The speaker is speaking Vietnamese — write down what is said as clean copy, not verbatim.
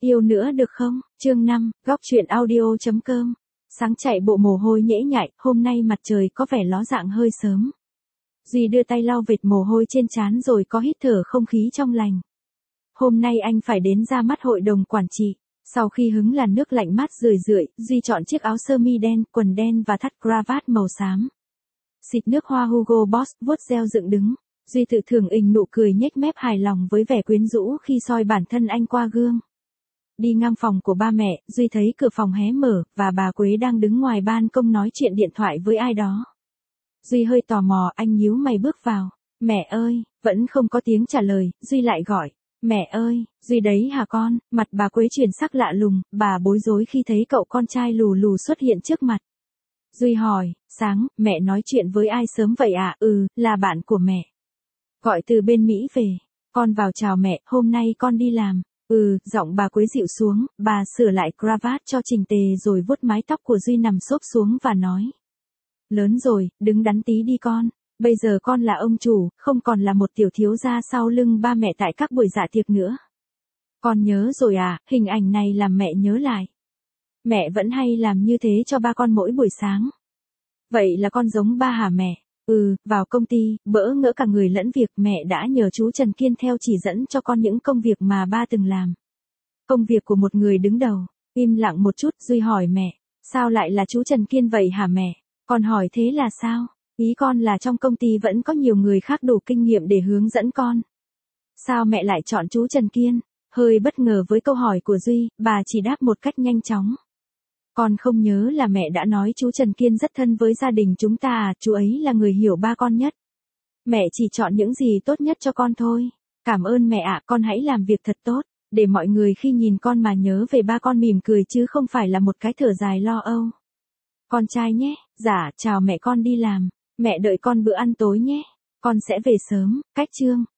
Yêu nữa được không? Chương 5, góc chuyện audio.com. Sáng chạy bộ mồ hôi nhễ nhại, hôm nay mặt trời có vẻ ló dạng hơi sớm. Duy đưa tay lau vệt mồ hôi trên trán rồi có hít thở không khí trong lành. Hôm nay anh phải đến ra mắt hội đồng quản trị. Sau khi hứng làn nước lạnh mát rười rượi, Duy chọn chiếc áo sơ mi đen, quần đen và thắt cravat màu xám. Xịt nước hoa Hugo Boss, vuốt reo dựng đứng. Duy tự thưởng ình nụ cười nhếch mép hài lòng với vẻ quyến rũ khi soi bản thân anh qua gương. Đi ngang phòng của ba mẹ, Duy thấy cửa phòng hé mở, và bà Quế đang đứng ngoài ban công nói chuyện điện thoại với ai đó. Duy hơi tò mò, anh nhíu mày bước vào. Mẹ ơi, vẫn không có tiếng trả lời, Duy lại gọi. Mẹ ơi, Duy đấy hả con? Mặt bà Quế chuyển sắc lạ lùng, bà bối rối khi thấy cậu con trai lù lù xuất hiện trước mặt. Duy hỏi, Sáng, mẹ nói chuyện với ai sớm vậy ạ? Là bạn của mẹ. Gọi từ bên Mỹ về. Con vào chào mẹ, hôm nay con đi làm. Giọng bà Quế dịu xuống, bà sửa lại cravat cho chỉnh tề rồi vuốt mái tóc của Duy nằm xốp xuống và nói. Lớn rồi, đứng đắn tí đi con. Bây giờ con là ông chủ, không còn là một tiểu thiếu gia sau lưng ba mẹ tại các buổi dạ tiệc nữa. Con nhớ rồi à, hình ảnh này làm mẹ nhớ lại. Mẹ vẫn hay làm như thế cho ba con mỗi buổi sáng. Vậy là con giống ba hả mẹ? Vào công ty, bỡ ngỡ cả người lẫn việc, mẹ đã nhờ chú Trần Kiên theo chỉ dẫn cho con những công việc mà ba từng làm. Công việc của một người đứng đầu. Im lặng một chút, Duy hỏi mẹ, sao lại là chú Trần Kiên vậy hả mẹ? Con hỏi thế là sao? Ý con là trong công ty vẫn có nhiều người khác đủ kinh nghiệm để hướng dẫn con. Sao mẹ lại chọn chú Trần Kiên? Hơi bất ngờ với câu hỏi của Duy, bà chỉ đáp một cách nhanh chóng. Con không nhớ là mẹ đã nói chú Trần Kiên rất thân với gia đình chúng ta à, chú ấy là người hiểu ba con nhất. Mẹ chỉ chọn những gì tốt nhất cho con thôi. Cảm ơn mẹ ạ, con hãy làm việc thật tốt, để mọi người khi nhìn con mà nhớ về ba con mỉm cười chứ không phải là một cái thở dài lo âu. Con trai nhé, dạ, chào mẹ con đi làm, mẹ đợi con bữa ăn tối nhé, con sẽ về sớm, cách chương.